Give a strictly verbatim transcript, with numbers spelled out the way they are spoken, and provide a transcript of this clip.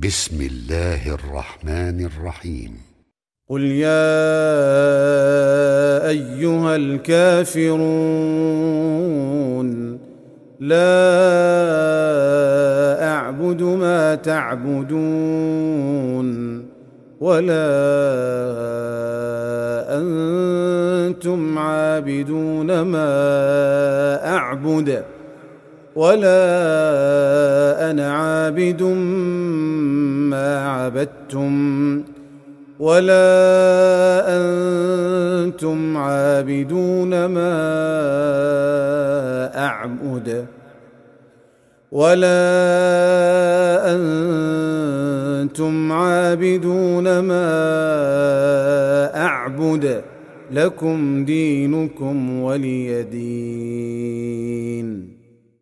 بسم الله الرحمن الرحيم. قل يا أيها الكافرون لا أعبد ما تعبدون ولا أنتم عابدون ما أعبد ولا أنا عابد ما عبدتم ولا أنتم عابدون ما أعبد ولا أنتم عابدون ما أعبد لكم دينكم ولي دين.